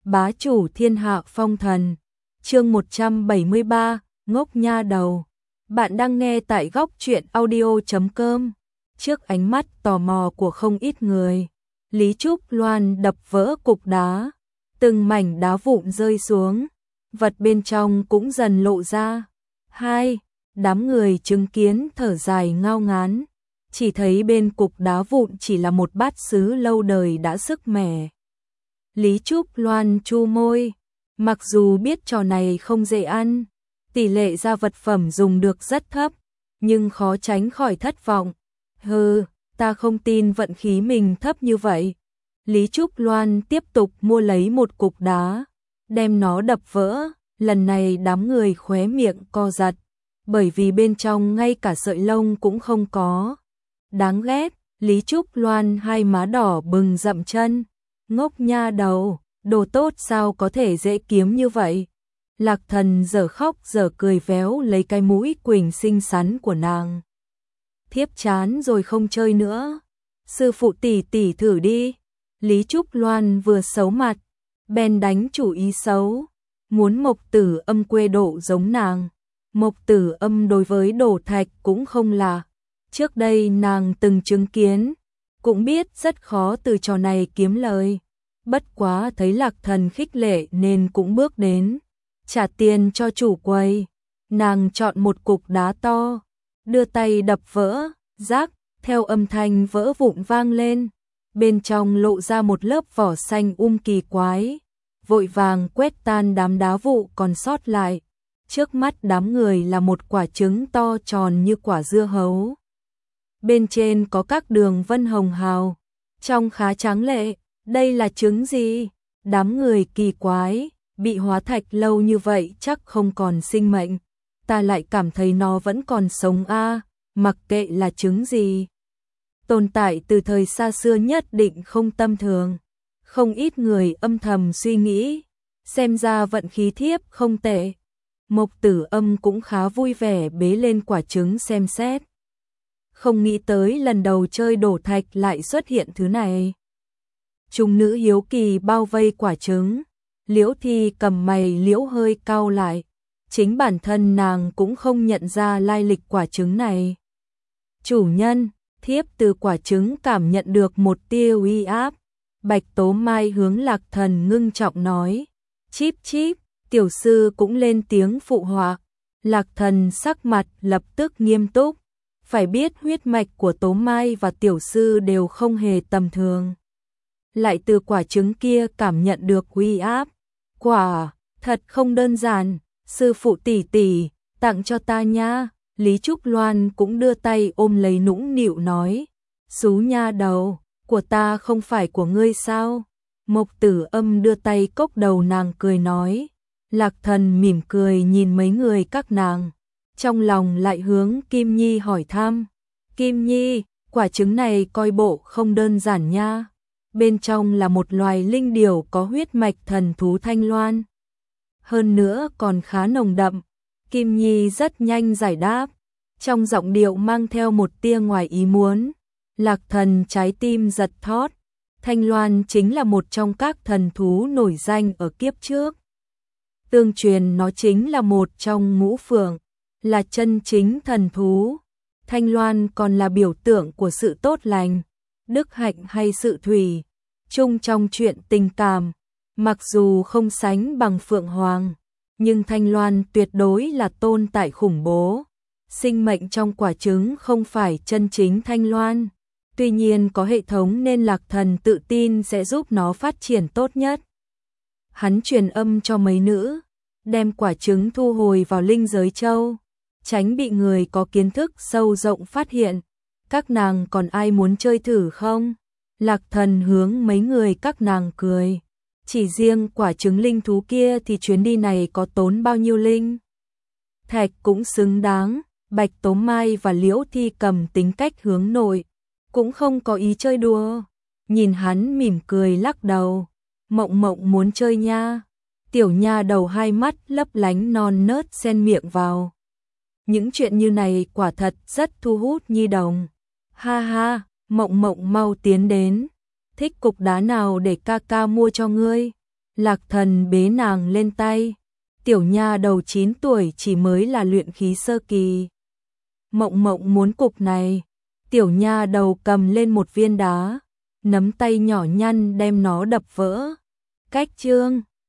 bá chủ thiên hạ phong thần. Chương 173, ngốc nha đầu. Bạn đang nghe tại góc truyện audio.com. Trước ánh mắt tò mò của không ít người, Lý Trúc Loan đập vỡ cục đá, từng mảnh đá vụn rơi xuống, vật bên trong cũng dần lộ ra. Đám người chứng kiến thở dài ngao ngán, chỉ thấy bên cục đá vụn chỉ là một bát sứ lâu đời đã sức mẻ. Lý Trúc Loan chu môi, mặc dù biết trò này không dễ ăn, tỷ lệ ra vật phẩm dùng được rất thấp, nhưng khó tránh khỏi thất vọng. Ta không tin vận khí mình thấp như vậy. Lý Trúc Loan tiếp tục mua lấy một cục đá, đem nó đập vỡ, lần này đám người khóe miệng co giật, bởi vì bên trong ngay cả sợi lông cũng không có. Đáng ghét, Lý Trúc Loan hai má đỏ bừng dậm chân, ngốc nha đầu, đồ tốt sao có thể dễ kiếm như vậy. Lạc Thần dở khóc dở cười véo lấy cái mũi quỳnh xinh xắn của nàng. Thiếp chán rồi không chơi nữa, sư phụ tỷ tỷ thử đi. Lý Trúc Loan vừa xấu mặt, bèn đánh chủ ý xấu, muốn Mộc Tử Âm quê độ giống nàng. Mộc Tử Âm đối với đổ thạch cũng không lạ, trước đây nàng từng chứng kiến, cũng biết rất khó từ trò này kiếm lời. Bất quá thấy Lạc Thần khích lệ nên cũng bước đến, trả tiền cho chủ quầy. Nàng chọn một cục đá to, đưa tay đập vỡ, rác, theo âm thanh vỡ vụn vang lên. Bên trong lộ ra một lớp vỏ xanh kỳ quái, vội vàng quét tan đám đá vụ còn sót lại. Trước mắt đám người là một quả trứng to tròn như quả dưa hấu. Bên trên có các đường vân hồng hào, trông khá tráng lệ. Đây là trứng gì? Đám người kỳ quái, bị hóa thạch lâu như vậy chắc không còn sinh mệnh. Ta lại cảm thấy nó vẫn còn sống a, mặc kệ là trứng gì. Tồn tại từ thời xa xưa nhất định không tầm thường. Không ít người âm thầm suy nghĩ, xem ra vận khí thiếp không tệ. Mộc Tử Âm cũng khá vui vẻ bế lên quả trứng xem xét. Không nghĩ tới lần đầu chơi đổ thạch lại xuất hiện thứ này. Chúng nữ hiếu kỳ bao vây quả trứng, Liễu Thi cầm mày liễu hơi cau lại, chính bản thân nàng cũng không nhận ra lai lịch quả trứng này. Chủ nhân, thiếp từ quả trứng cảm nhận được một tia uy áp. Bạch Tố Mai hướng Lạc Thần ngưng trọng nói. Chíp chíp, tiểu sư cũng lên tiếng phụ họa. Lạc Thần sắc mặt lập tức nghiêm túc, phải biết huyết mạch của Tố Mai và tiểu sư đều không hề tầm thường. Lại từ quả trứng kia cảm nhận được uy áp. Quả, thật không đơn giản, sư phụ tỷ tỷ, tặng cho ta nha. Lý Trúc Loan cũng đưa tay ôm lấy nũng nịu nói. Xú nha đầu, của ta không phải của ngươi sao? Mộc Tử Âm đưa tay cốc đầu nàng cười nói. Lạc Thần mỉm cười nhìn mấy người các nàng, trong lòng lại hướng Kim Nhi hỏi thăm. Kim Nhi, quả trứng này coi bộ không đơn giản nha. Bên trong là một loài linh điểu có huyết mạch thần thú Thanh Loan. Hơn nữa còn khá nồng đậm. Kim Nhi rất nhanh giải đáp, trong giọng điệu mang theo một tia ngoài ý muốn. Lạc Thần trái tim giật thót. Thanh Loan chính là một trong các thần thú nổi danh ở kiếp trước. Tương truyền nó chính là một trong ngũ phượng, là chân chính thần thú. Thanh Loan còn là biểu tượng của sự tốt lành, đức hạnh hay sự thủy chung trong chuyện tình cảm. Mặc dù không sánh bằng Phượng Hoàng, nhưng Thanh Loan tuyệt đối là tồn tại khủng bố. Sinh mệnh trong quả trứng không phải chân chính Thanh Loan, tuy nhiên có hệ thống nên Lạc Thần tự tin sẽ giúp nó phát triển tốt nhất. Hắn truyền âm cho mấy nữ, đem quả trứng thu hồi vào linh giới châu, tránh bị người có kiến thức sâu rộng phát hiện. Các nàng còn ai muốn chơi thử không? Lạc Thần hướng mấy người các nàng cười. Chỉ riêng quả trứng linh thú kia thì chuyến đi này có tốn bao nhiêu linh thạch cũng xứng đáng. Bạch Tố Mai và Liễu Thi cầm tính cách hướng nội, cũng không có ý chơi đùa. Nhìn hắn mỉm cười lắc đầu. Mộng Mộng muốn chơi nha. Tiểu nha đầu hai mắt lấp lánh non nớt xen miệng vào. Những chuyện như này quả thật rất thu hút nhi đồng. Ha ha, Mộng Mộng mau tiến đến. Thích cục đá nào để ca ca mua cho ngươi? Lạc Thần bế nàng lên tay. Tiểu nha đầu 9 tuổi chỉ mới là luyện khí sơ kỳ. Mộng Mộng muốn cục này. Tiểu nha đầu cầm lên một viên đá, nắm tay nhỏ nhăn đem nó đập vỡ. Cách chương